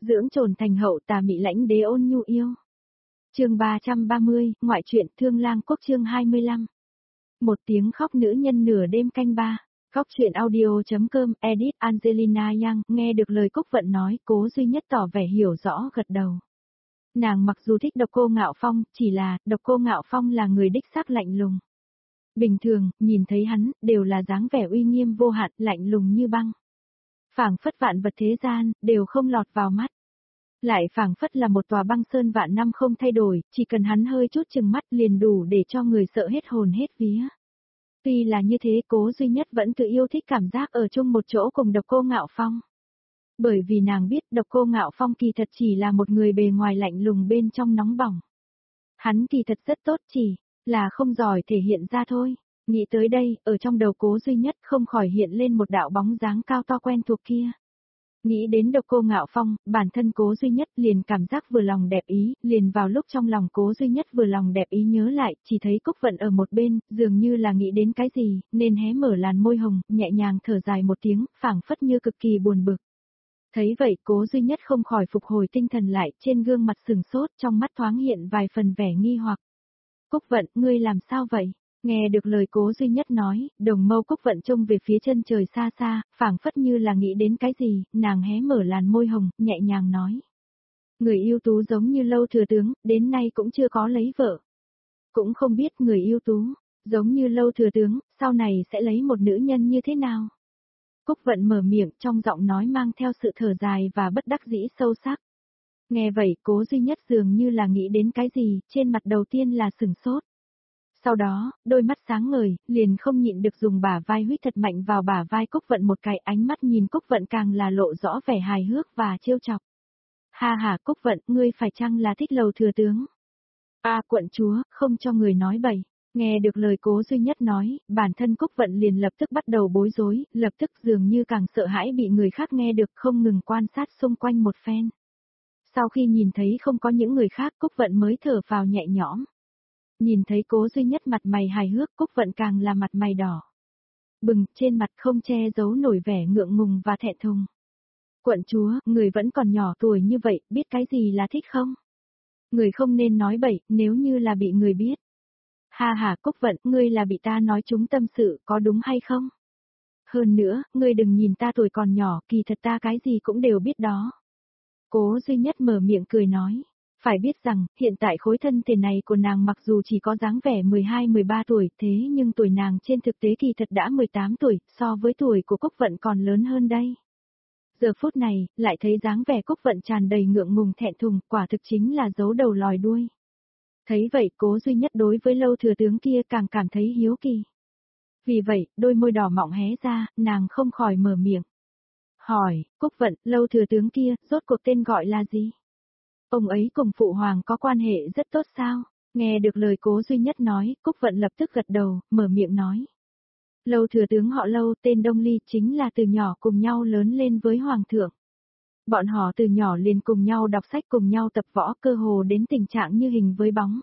dưỡng trồn thành hậu tà mị lãnh đế ôn nhu yêu. Chương 330, ngoại truyện Thương Lang Quốc chương 25. Một tiếng khóc nữ nhân nửa đêm canh ba. Khóc chuyện audio.com, edit Angelina Yang, nghe được lời Cúc Vận nói, Cố Duy Nhất tỏ vẻ hiểu rõ gật đầu. Nàng mặc dù thích Độc Cô Ngạo Phong, chỉ là, Độc Cô Ngạo Phong là người đích xác lạnh lùng. Bình thường, nhìn thấy hắn, đều là dáng vẻ uy nghiêm vô hạn, lạnh lùng như băng. Phảng phất vạn vật thế gian, đều không lọt vào mắt. Lại phảng phất là một tòa băng sơn vạn năm không thay đổi, chỉ cần hắn hơi chút chừng mắt liền đủ để cho người sợ hết hồn hết vía. Tuy là như thế, Cố Duy Nhất vẫn tự yêu thích cảm giác ở chung một chỗ cùng Độc Cô Ngạo Phong. Bởi vì nàng biết Độc Cô Ngạo Phong kỳ thật chỉ là một người bề ngoài lạnh lùng bên trong nóng bỏng. Hắn kỳ thật rất tốt, chỉ là không giỏi thể hiện ra thôi. Nghĩ tới đây, ở trong đầu Cố Duy Nhất không khỏi hiện lên một đạo bóng dáng cao to quen thuộc kia. Nghĩ đến Độc Cô Ngạo Phong, bản thân Cố Duy Nhất liền cảm giác vừa lòng đẹp ý, liền vào lúc trong lòng Cố Duy Nhất vừa lòng đẹp ý nhớ lại, chỉ thấy Cúc Vận ở một bên, dường như là nghĩ đến cái gì, nên hé mở làn môi hồng, nhẹ nhàng thở dài một tiếng, phảng phất như cực kỳ buồn bực. Thấy vậy, Cố Duy Nhất không khỏi phục hồi tinh thần lại, trên gương mặt sừng sốt, trong mắt thoáng hiện vài phần vẻ nghi hoặc. Cúc Vận, ngươi làm sao vậy? Nghe được lời Cố Duy Nhất nói, đồng mâu Cúc Vận trông về phía chân trời xa xa, phảng phất như là nghĩ đến cái gì, nàng hé mở làn môi hồng, nhẹ nhàng nói. Người yêu tú giống như Lâu Thừa Tướng, đến nay cũng chưa có lấy vợ. Cũng không biết người yêu tú, giống như Lâu Thừa Tướng, sau này sẽ lấy một nữ nhân như thế nào? Cúc Vận mở miệng trong giọng nói mang theo sự thở dài và bất đắc dĩ sâu sắc. Nghe vậy, Cố Duy Nhất dường như là nghĩ đến cái gì, trên mặt đầu tiên là sừng sốt. Sau đó, đôi mắt sáng ngời, liền không nhịn được dùng bả vai huýt thật mạnh vào bả vai Cúc Vận một cái, ánh mắt nhìn Cúc Vận càng là lộ rõ vẻ hài hước và trêu chọc. Ha ha, Cúc Vận, ngươi phải chăng là thích Lầu Thừa Tướng? Quận chúa, không cho người nói bậy. Nghe được lời Cố Duy Nhất nói, bản thân Cúc Vận liền lập tức bắt đầu bối rối, lập tức dường như càng sợ hãi bị người khác nghe được, không ngừng quan sát xung quanh một phen. Sau khi nhìn thấy không có những người khác, Cúc Vận mới thở phào nhẹ nhõm. Nhìn thấy Cố Duy Nhất mặt mày hài hước, Cúc Vận càng là mặt mày đỏ bừng, trên mặt không che giấu nổi vẻ ngượng ngùng và thẹn thùng. Quận chúa, người vẫn còn nhỏ tuổi như vậy, biết cái gì là thích không? Người không nên nói bậy, nếu như là bị người biết. Ha ha, Cúc Vận, ngươi là bị ta nói trúng tâm sự, có đúng hay không? Hơn nữa, ngươi đừng nhìn ta tuổi còn nhỏ, kỳ thật ta cái gì cũng đều biết đó. Cố Duy Nhất mở miệng cười nói. Phải biết rằng, hiện tại khối thân thể này của nàng mặc dù chỉ có dáng vẻ 12-13 tuổi, thế nhưng tuổi nàng trên thực tế kỳ thật đã 18 tuổi, so với tuổi của Cúc Vận còn lớn hơn đây. Giờ phút này, lại thấy dáng vẻ Cúc Vận tràn đầy ngượng ngùng thẹn thùng, quả thực chính là giấu đầu lòi đuôi. Thấy vậy, Cố Duy Nhất đối với Lâu Thừa Tướng kia càng cảm thấy hiếu kỳ. Vì vậy, đôi môi đỏ mọng hé ra, nàng không khỏi mở miệng. Hỏi, Cúc Vận, Lâu Thừa Tướng kia, rốt cuộc tên gọi là gì? Ông ấy cùng Phụ Hoàng có quan hệ rất tốt sao? Nghe được lời Cố Duy Nhất nói, Cúc Vận lập tức gật đầu, mở miệng nói. Lâu Thừa Tướng họ Lâu, tên Đông Ly, chính là từ nhỏ cùng nhau lớn lên với Hoàng thượng. Bọn họ từ nhỏ liền cùng nhau đọc sách, cùng nhau tập võ, cơ hồ đến tình trạng như hình với bóng.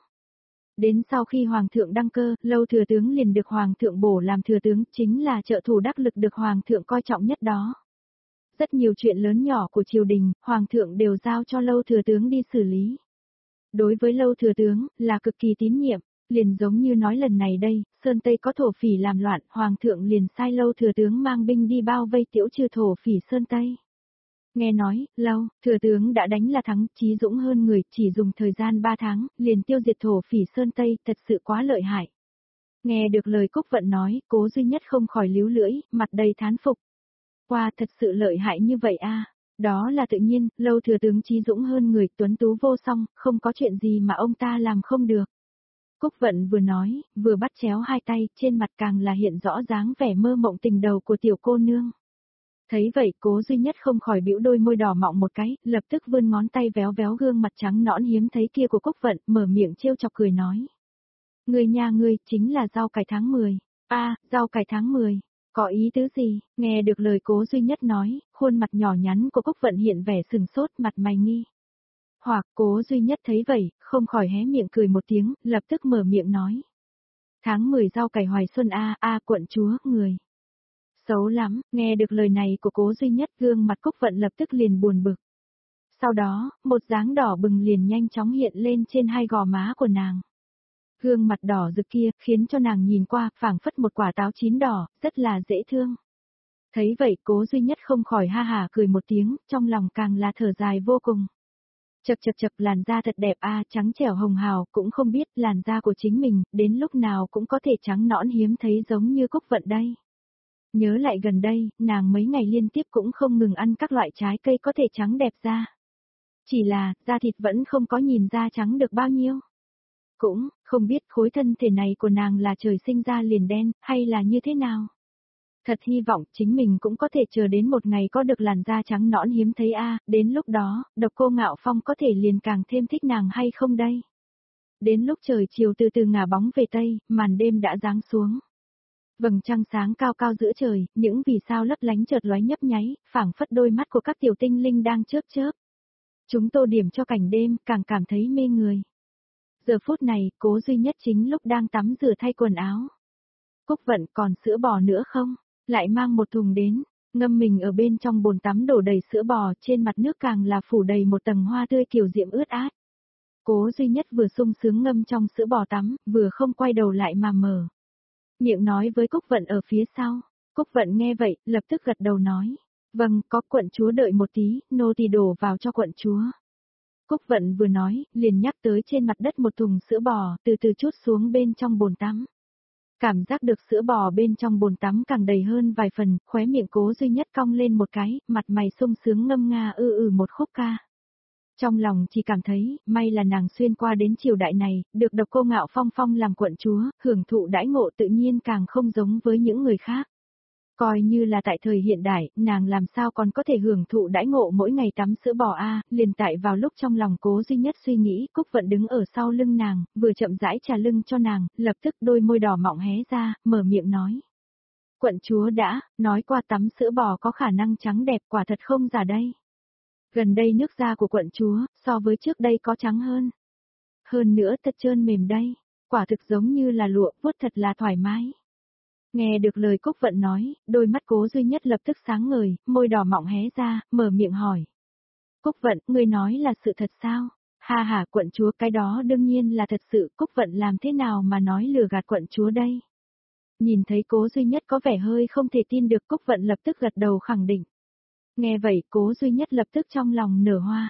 Đến sau khi Hoàng thượng đăng cơ, Lâu Thừa Tướng liền được Hoàng thượng bổ làm Thừa Tướng, chính là trợ thủ đắc lực được Hoàng thượng coi trọng nhất đó. Rất nhiều chuyện lớn nhỏ của triều đình, Hoàng thượng đều giao cho Lâu Thừa Tướng đi xử lý. Đối với Lâu Thừa Tướng, là cực kỳ tín nhiệm, liền giống như nói lần này đây, Sơn Tây có thổ phỉ làm loạn, Hoàng thượng liền sai Lâu Thừa Tướng mang binh đi bao vây tiễu trừ thổ phỉ Sơn Tây. Nghe nói, Lâu Thừa Tướng đã đánh là thắng, trí dũng hơn người, chỉ dùng thời gian 3 tháng, liền tiêu diệt thổ phỉ Sơn Tây, thật sự quá lợi hại. Nghe được lời Cúc Vận nói, Cố Duy Nhất không khỏi líu lưỡi, mặt đầy thán phục. Wow, thật sự lợi hại như vậy a. Đó là tự nhiên, Lâu Thừa Tướng trí dũng hơn người, tuấn tú vô song, không có chuyện gì mà ông ta làm không được. Cúc Vận vừa nói, vừa bắt chéo hai tay, trên mặt càng là hiện rõ dáng vẻ mơ mộng tình đầu của tiểu cô nương. Thấy vậy, Cố Duy Nhất không khỏi bĩu đôi môi đỏ mọng một cái, lập tức vươn ngón tay véo véo gương mặt trắng nõn hiếm thấy kia của Cúc Vận, mở miệng trêu chọc cười nói. Người nhà ngươi, chính là rau cải tháng 10. Rau cải tháng 10. Có ý tứ gì? Nghe được lời Cố Duy Nhất nói, khuôn mặt nhỏ nhắn của Cúc Vận hiện vẻ sừng sốt, mặt mày nghi. Hoặc Cố Duy Nhất thấy vậy, không khỏi hé miệng cười một tiếng, lập tức mở miệng nói. Tháng 10 rau cải hoài xuân quận chúa, người. Xấu lắm, nghe được lời này của Cố Duy Nhất, gương mặt Cúc Vận lập tức liền buồn bực. Sau đó, một dáng đỏ bừng liền nhanh chóng hiện lên trên hai gò má của nàng. Gương mặt đỏ rực kia khiến cho nàng nhìn qua phảng phất một quả táo chín đỏ, rất là dễ thương. Thấy vậy Cố Duy Nhất không khỏi ha hả cười một tiếng, trong lòng càng là thở dài vô cùng. Chật chật chật, làn da thật đẹp a, trắng trẻo hồng hào, cũng không biết làn da của chính mình, đến lúc nào cũng có thể trắng nõn hiếm thấy giống như Cúc Vận đây. Nhớ lại gần đây, nàng mấy ngày liên tiếp cũng không ngừng ăn các loại trái cây có thể trắng đẹp da. Chỉ là, da thịt vẫn không có nhìn da trắng được bao nhiêu. Cũng, không biết khối thân thể này của nàng là trời sinh ra liền đen, hay là như thế nào. Thật hy vọng chính mình cũng có thể chờ đến một ngày có được làn da trắng nõn hiếm thấy a, đến lúc đó, Độc Cô Ngạo Phong có thể liền càng thêm thích nàng hay không đây. Đến lúc trời chiều từ từ ngả bóng về tây, màn đêm đã giáng xuống. Vầng trăng sáng cao cao giữa trời, những vì sao lấp lánh chợt lóe nhấp nháy, phảng phất đôi mắt của các tiểu tinh linh đang chớp chớp. Chúng tô điểm cho cảnh đêm, càng cảm thấy mê người. Giờ phút này, Cố Duy Nhất chính lúc đang tắm rửa thay quần áo. Cúc Vận, còn sữa bò nữa không? Lại mang một thùng đến, ngâm mình ở bên trong bồn tắm đổ đầy sữa bò, trên mặt nước càng là phủ đầy một tầng hoa tươi kiều diễm ướt át. Cố Duy Nhất vừa sung sướng ngâm trong sữa bò tắm, vừa không quay đầu lại mà mở miệng nói với Cúc Vận ở phía sau. Cúc Vận nghe vậy, lập tức gật đầu nói. Vâng, có quận chúa đợi một tí, nô tỳ đổ vào cho quận chúa. Cúc Vận vừa nói, liền nhắc tới trên mặt đất một thùng sữa bò, từ từ chút xuống bên trong bồn tắm. Cảm giác được sữa bò bên trong bồn tắm càng đầy hơn vài phần, khóe miệng Cố Duy Nhất cong lên một cái, mặt mày sung sướng ngâm nga một khúc ca. Trong lòng chỉ cảm thấy, may là nàng xuyên qua đến triều đại này, được Độc Cô Ngạo Phong làm quận chúa, hưởng thụ đãi ngộ tự nhiên càng không giống với những người khác. Coi như là tại thời hiện đại, nàng làm sao còn có thể hưởng thụ đãi ngộ mỗi ngày tắm sữa bò a, liền tại vào lúc trong lòng Cố Duy Nhất suy nghĩ, Cúc Vận đứng ở sau lưng nàng, vừa chậm rãi trà lưng cho nàng, lập tức đôi môi đỏ mọng hé ra, mở miệng nói. Quận chúa đã, nói qua tắm sữa bò có khả năng trắng đẹp quả thật không giả đây. Gần đây nước da của quận chúa, so với trước đây có trắng hơn. Hơn nữa thật trơn mềm đây, quả thực giống như là lụa, vuốt thật là thoải mái. Nghe được lời Cúc Vận nói, đôi mắt Cố Duy Nhất lập tức sáng ngời, môi đỏ mọng hé ra, mở miệng hỏi. Cúc Vận, ngươi nói là sự thật sao? Ha ha, quận chúa, cái đó đương nhiên là thật sự, Cúc Vận làm thế nào mà nói lừa gạt quận chúa đây? Nhìn thấy Cố Duy Nhất có vẻ hơi không thể tin được, Cúc Vận lập tức gật đầu khẳng định. Nghe vậy, Cố Duy Nhất lập tức trong lòng nở hoa.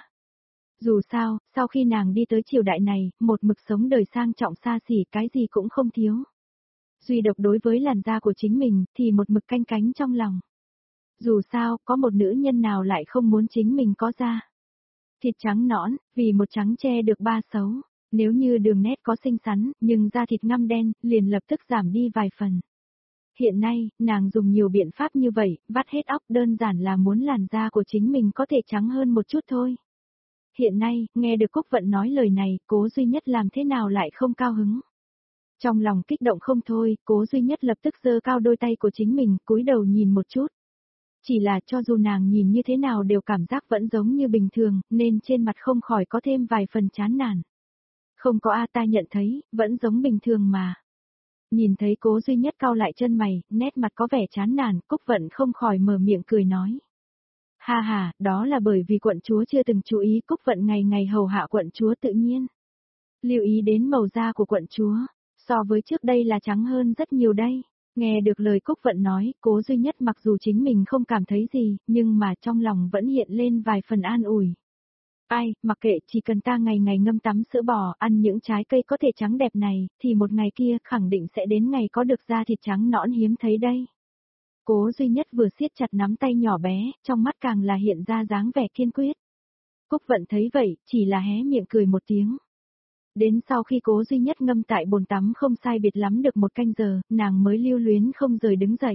Dù sao, sau khi nàng đi tới triều đại này, một mực sống đời sang trọng xa xỉ, cái gì cũng không thiếu. Duy độc đối với làn da của chính mình, thì một mực canh cánh trong lòng. Dù sao, có một nữ nhân nào lại không muốn chính mình có da. Thịt trắng nõn, vì một trắng che được ba xấu. Nếu như đường nét có xinh xắn, nhưng da thịt ngăm đen, liền lập tức giảm đi vài phần. Hiện nay, nàng dùng nhiều biện pháp như vậy, vắt hết óc, đơn giản là muốn làn da của chính mình có thể trắng hơn một chút thôi. Hiện nay, nghe được Cúc Vận nói lời này, Cố Duy Nhất làm thế nào lại không cao hứng. Trong lòng kích động không thôi, Cố Duy Nhất lập tức giơ cao đôi tay của chính mình, cúi đầu nhìn một chút. Chỉ là cho dù nàng nhìn như thế nào đều cảm giác vẫn giống như bình thường, nên trên mặt không khỏi có thêm vài phần chán nản. Không có a, ta nhận thấy, vẫn giống bình thường mà. Nhìn thấy Cố Duy Nhất cau lại chân mày, nét mặt có vẻ chán nản, Cúc Vận không khỏi mở miệng cười nói. Ha ha, đó là bởi vì quận chúa chưa từng chú ý, Cúc Vận ngày ngày hầu hạ quận chúa tự nhiên. Lưu ý đến màu da của quận chúa, so với trước đây là trắng hơn rất nhiều đây. Nghe được lời Cúc Vận nói, Cố Duy Nhất mặc dù chính mình không cảm thấy gì, nhưng mà trong lòng vẫn hiện lên vài phần an ủi. Ai, mặc kệ, chỉ cần ta ngày ngày ngâm tắm sữa bò, ăn những trái cây có thể trắng đẹp này, thì một ngày kia khẳng định sẽ đến ngày có được da thịt trắng nõn hiếm thấy đây. Cố Duy Nhất vừa siết chặt nắm tay nhỏ bé, trong mắt càng là hiện ra dáng vẻ kiên quyết. Cúc Vận thấy vậy, chỉ là hé miệng cười một tiếng. Đến sau khi Cố Duy Nhất ngâm tại bồn tắm không sai biệt lắm được một canh giờ, nàng mới lưu luyến không rời đứng dậy.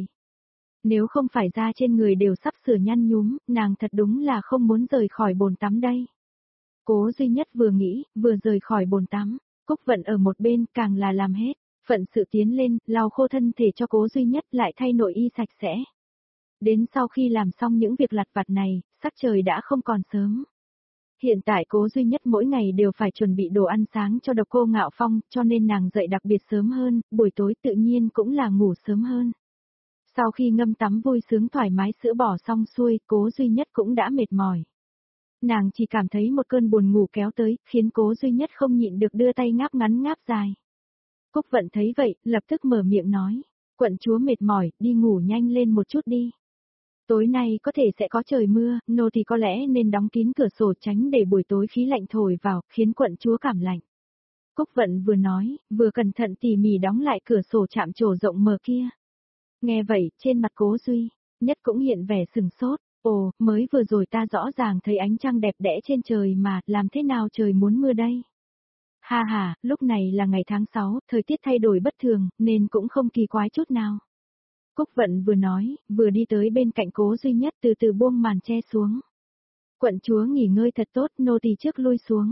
Nếu không phải da trên người đều sắp sửa nhăn nhúm, nàng thật đúng là không muốn rời khỏi bồn tắm đây. Cố Duy Nhất vừa nghĩ, vừa rời khỏi bồn tắm, Cúc Vận ở một bên càng là làm hết, phận sự tiến lên, lau khô thân thể cho Cố Duy Nhất lại thay nội y sạch sẽ. Đến sau khi làm xong những việc lặt vặt này, sắc trời đã không còn sớm. Hiện tại Cố Duy Nhất mỗi ngày đều phải chuẩn bị đồ ăn sáng cho Độc Cô Ngạo Phong, cho nên nàng dậy đặc biệt sớm hơn, buổi tối tự nhiên cũng là ngủ sớm hơn. Sau khi ngâm tắm vui sướng thoải mái sữa bò xong xuôi, Cố Duy Nhất cũng đã mệt mỏi. Nàng chỉ cảm thấy một cơn buồn ngủ kéo tới, khiến Cố Duy Nhất không nhịn được đưa tay ngáp ngắn ngáp dài. Cúc Vận thấy vậy, lập tức mở miệng nói, quận chúa mệt mỏi, đi ngủ nhanh lên một chút đi. Tối nay có thể sẽ có trời mưa, nô thì có lẽ nên đóng kín cửa sổ tránh để buổi tối khí lạnh thổi vào, khiến quận chúa cảm lạnh. Cúc Vận vừa nói, vừa cẩn thận tỉ mỉ đóng lại cửa sổ chạm trổ rộng mở kia. Nghe vậy, trên mặt Cố Duy Nhất cũng hiện vẻ sừng sốt, ồ, mới vừa rồi ta rõ ràng thấy ánh trăng đẹp đẽ trên trời mà, làm thế nào trời muốn mưa đây? Ha ha, lúc này là ngày tháng 6, thời tiết thay đổi bất thường, nên cũng không kỳ quái chút nào. Cúc Vận vừa nói, vừa đi tới bên cạnh Cố Duy Nhất từ từ buông màn che xuống. Quận chúa nghỉ ngơi thật tốt, nô tỳ trước lui xuống.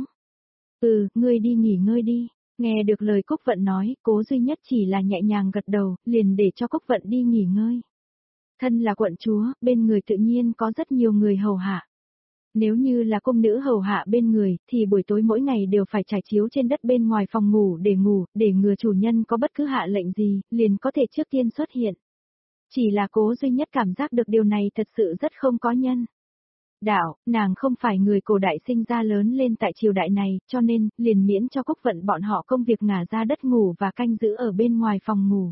Ngươi đi nghỉ ngơi đi. Nghe được lời Cúc Vận nói, Cố Duy Nhất chỉ là nhẹ nhàng gật đầu, liền để cho Cúc Vận đi nghỉ ngơi. Thân là quận chúa, bên người tự nhiên có rất nhiều người hầu hạ. Nếu như là cung nữ hầu hạ bên người, thì buổi tối mỗi ngày đều phải trải chiếu trên đất bên ngoài phòng ngủ, để ngừa chủ nhân có bất cứ hạ lệnh gì, liền có thể trước tiên xuất hiện. Chỉ là Cố Duy Nhất cảm giác được điều này thật sự rất không có nhân. Đạo, nàng không phải người cổ đại sinh ra lớn lên tại triều đại này, cho nên, liền miễn cho Cúc Vận bọn họ công việc ngả ra đất ngủ và canh giữ ở bên ngoài phòng ngủ.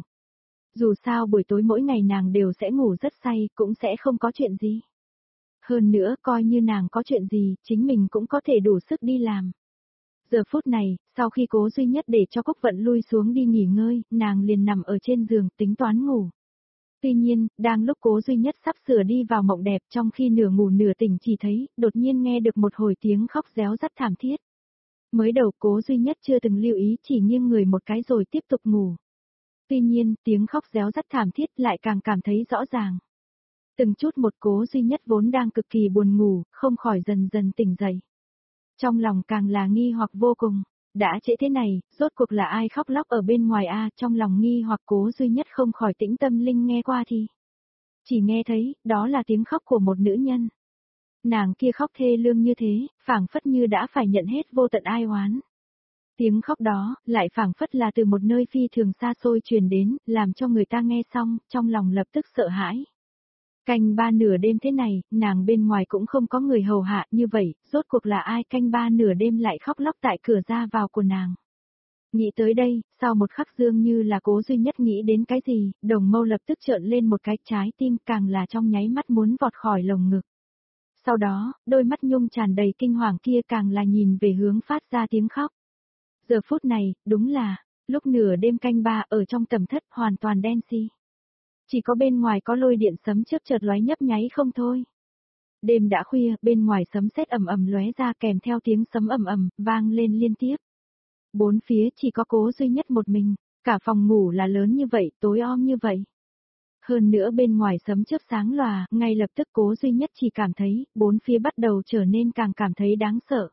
Dù sao buổi tối mỗi ngày nàng đều sẽ ngủ rất say, cũng sẽ không có chuyện gì. Hơn nữa, coi như nàng có chuyện gì, chính mình cũng có thể đủ sức đi làm. Giờ phút này, sau khi Cố Duy Nhất để cho Cúc Vận lui xuống đi nghỉ ngơi, nàng liền nằm ở trên giường, tính toán ngủ. Tuy nhiên, đang lúc Cố Duy Nhất sắp sửa đi vào mộng đẹp trong khi nửa ngủ nửa tỉnh chỉ thấy, đột nhiên nghe được một hồi tiếng khóc réo rắt thảm thiết. Mới đầu Cố Duy Nhất chưa từng lưu ý, chỉ nghiêng người một cái rồi tiếp tục ngủ. Tuy nhiên, tiếng khóc réo rắt thảm thiết lại càng cảm thấy rõ ràng. Từng chút một Cố Duy Nhất vốn đang cực kỳ buồn ngủ, không khỏi dần dần tỉnh dậy. Trong lòng càng là nghi hoặc vô cùng. Đã trễ thế này, rốt cuộc là ai khóc lóc ở bên ngoài trong lòng nghi hoặc Cố Duy Nhất không khỏi tĩnh tâm linh nghe qua thì. Chỉ nghe thấy, đó là tiếng khóc của một nữ nhân. Nàng kia khóc thê lương như thế, phảng phất như đã phải nhận hết vô tận ai oán. Tiếng khóc đó, lại phảng phất là từ một nơi phi thường xa xôi truyền đến, làm cho người ta nghe xong, trong lòng lập tức sợ hãi. Canh 3 nửa đêm thế này, nàng bên ngoài cũng không có người hầu hạ như vậy, rốt cuộc là ai canh 3 nửa đêm lại khóc lóc tại cửa ra vào của nàng. Nghĩ tới đây, sau một khắc dương như là Cố Duy Nhất nghĩ đến cái gì, đồng mâu lập tức trợn lên một cái, trái tim càng là trong nháy mắt muốn vọt khỏi lồng ngực. Sau đó, đôi mắt nhung tràn đầy kinh hoàng kia càng là nhìn về hướng phát ra tiếng khóc. Giờ phút này, đúng là, lúc nửa đêm canh 3 ở trong tầm thất hoàn toàn đen xi. Chỉ có bên ngoài có lôi điện sấm chớp chợt lóe nhấp nháy không thôi. Đêm đã khuya, bên ngoài sấm sét ầm ầm lóe ra kèm theo tiếng sấm ầm ầm vang lên liên tiếp. Bốn phía chỉ có Cố Duy Nhất một mình, cả phòng ngủ là lớn như vậy, tối om như vậy. Hơn nữa bên ngoài sấm chớp sáng lòa, ngay lập tức Cố Duy Nhất chỉ cảm thấy, bốn phía bắt đầu trở nên càng cảm thấy đáng sợ.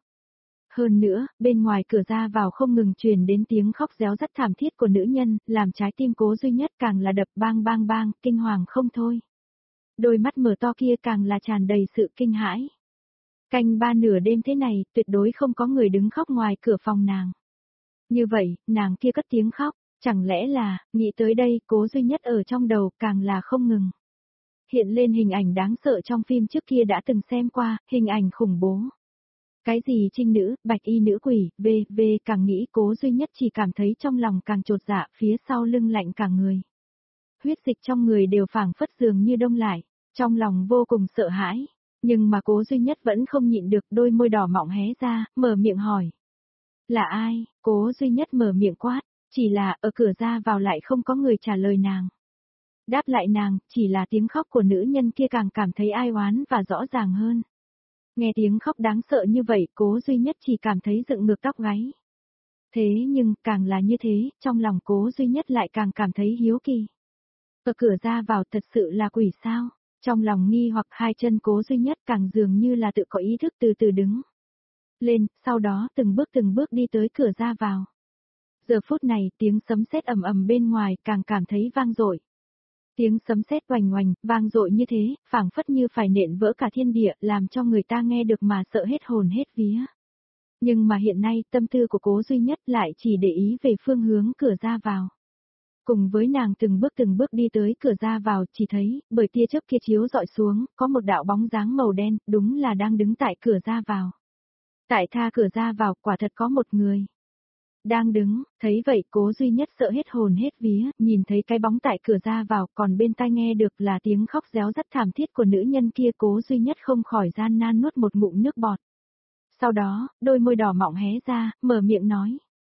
Hơn nữa, bên ngoài cửa ra vào không ngừng truyền đến tiếng khóc réo rắt thảm thiết của nữ nhân, làm trái tim Cố Duy Nhất càng là đập bang bang bang, kinh hoàng không thôi. Đôi mắt mở to kia càng là tràn đầy sự kinh hãi. Canh 3 nửa đêm thế này, tuyệt đối không có người đứng khóc ngoài cửa phòng nàng. Như vậy, nàng kia cất tiếng khóc, chẳng lẽ là, nghĩ tới đây, Cố Duy Nhất ở trong đầu càng là không ngừng. Hiện lên hình ảnh đáng sợ trong phim trước kia đã từng xem qua, hình ảnh khủng bố. Cái gì trinh nữ, bạch y nữ quỷ, càng nghĩ Cố Duy Nhất chỉ cảm thấy trong lòng càng chột dạ, phía sau lưng lạnh cả người. Huyết dịch trong người đều phảng phất dường như đông lại, trong lòng vô cùng sợ hãi. Nhưng mà Cố Duy Nhất vẫn không nhịn được, đôi môi đỏ mọng hé ra, mở miệng hỏi. Là ai? Cố Duy Nhất mở miệng quát, chỉ là ở cửa ra vào lại không có người trả lời nàng. Đáp lại nàng, chỉ là tiếng khóc của nữ nhân kia càng cảm thấy ai oán và rõ ràng hơn. Nghe tiếng khóc đáng sợ như vậy, Cố Duy Nhất chỉ cảm thấy dựng ngược tóc gáy. Thế nhưng, càng là như thế, trong lòng Cố Duy Nhất lại càng cảm thấy hiếu kỳ. Ở cửa ra vào thật sự là quỷ sao? Trong lòng nghi hoặc hai chân Cố Duy Nhất càng dường như là tự có ý thức từ từ đứng lên, sau đó từng bước đi tới cửa ra vào. Giờ phút này, tiếng sấm sét ầm ầm bên ngoài càng cảm thấy vang dội. Tiếng sấm sét oành oành, vang dội như thế, phảng phất như phải nện vỡ cả thiên địa, làm cho người ta nghe được mà sợ hết hồn hết vía. Nhưng mà hiện nay, tâm tư của Cố Duy Nhất lại chỉ để ý về phương hướng cửa ra vào. Cùng với nàng từng bước đi tới cửa ra vào, chỉ thấy, bởi tia chớp kia chiếu dọi xuống, có một đạo bóng dáng màu đen, đúng là đang đứng tại cửa ra vào. Tại tha cửa ra vào, quả thật có một người. Đang đứng, thấy vậy Cố Duy Nhất sợ hết hồn hết vía, nhìn thấy cái bóng tại cửa ra vào, còn bên tai nghe được là tiếng khóc réo rắt thảm thiết của nữ nhân kia, Cố Duy Nhất không khỏi gian nan nuốt một ngụm nước bọt. Sau đó, đôi môi đỏ mọng hé ra, mở miệng nói.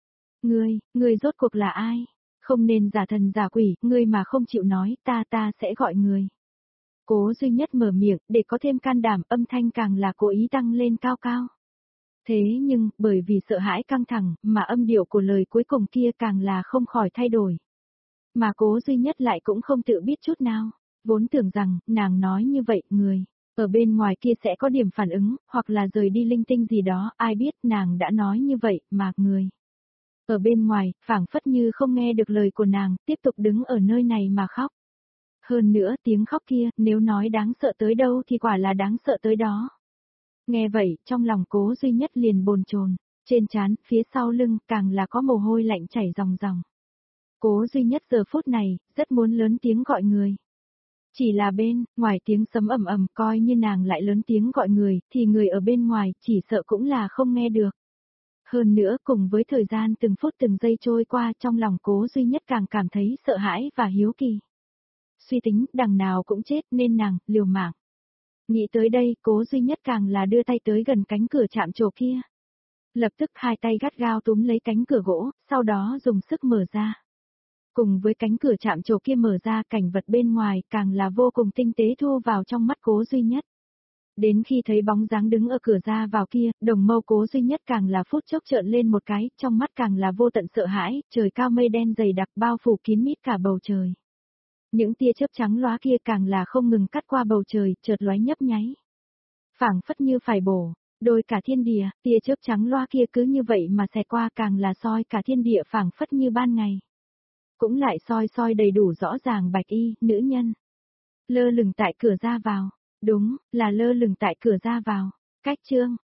Ngươi rốt cuộc là ai? Không nên giả thần giả quỷ, ngươi mà không chịu nói, ta sẽ gọi người. Cố Duy Nhất mở miệng, để có thêm can đảm, âm thanh càng là cố ý tăng lên cao cao. Thế nhưng, bởi vì sợ hãi căng thẳng, mà âm điệu của lời cuối cùng kia càng là không khỏi thay đổi. Mà Cố Duy Nhất lại cũng không tự biết chút nào, vốn tưởng rằng, nàng nói như vậy, người ở bên ngoài kia sẽ có điểm phản ứng, hoặc là rời đi linh tinh gì đó, ai biết nàng đã nói như vậy, mà người ở bên ngoài, phảng phất như không nghe được lời của nàng, tiếp tục đứng ở nơi này mà khóc. Hơn nữa tiếng khóc kia, nếu nói đáng sợ tới đâu thì quả là đáng sợ tới đó. Nghe vậy, trong lòng Cố Duy Nhất liền bồn chồn, trên trán, phía sau lưng, càng là có mồ hôi lạnh chảy ròng ròng. Cố Duy Nhất giờ phút này, rất muốn lớn tiếng gọi người. Chỉ là bên, ngoài tiếng sấm ầm ầm, coi như nàng lại lớn tiếng gọi người, thì người ở bên ngoài, chỉ sợ cũng là không nghe được. Hơn nữa, cùng với thời gian từng phút từng giây trôi qua, trong lòng Cố Duy Nhất càng cảm thấy sợ hãi và hiếu kỳ. Suy tính, đằng nào cũng chết nên nàng, liều mạng. Nghĩ tới đây, Cố Duy Nhất càng là đưa tay tới gần cánh cửa chạm trổ kia. Lập tức hai tay gắt gao túm lấy cánh cửa gỗ, sau đó dùng sức mở ra. Cùng với cánh cửa chạm trổ kia mở ra, cảnh vật bên ngoài càng là vô cùng tinh tế thu vào trong mắt Cố Duy Nhất. Đến khi thấy bóng dáng đứng ở cửa ra vào kia, đồng mâu Cố Duy Nhất càng là phút chốc trợn lên một cái, trong mắt càng là vô tận sợ hãi, trời cao mây đen dày đặc bao phủ kín mít cả bầu trời. Những tia chớp trắng lóa kia càng là không ngừng cắt qua bầu trời, chợt lóe nhấp nháy. Phảng phất như phải bổ, đôi cả thiên địa, tia chớp trắng loa kia cứ như vậy mà xẹt qua, càng là soi cả thiên địa phảng phất như ban ngày. Cũng lại soi đầy đủ rõ ràng bạch y, nữ nhân. Lơ lửng tại cửa ra vào, đúng, là lơ lửng tại cửa ra vào, cách chương.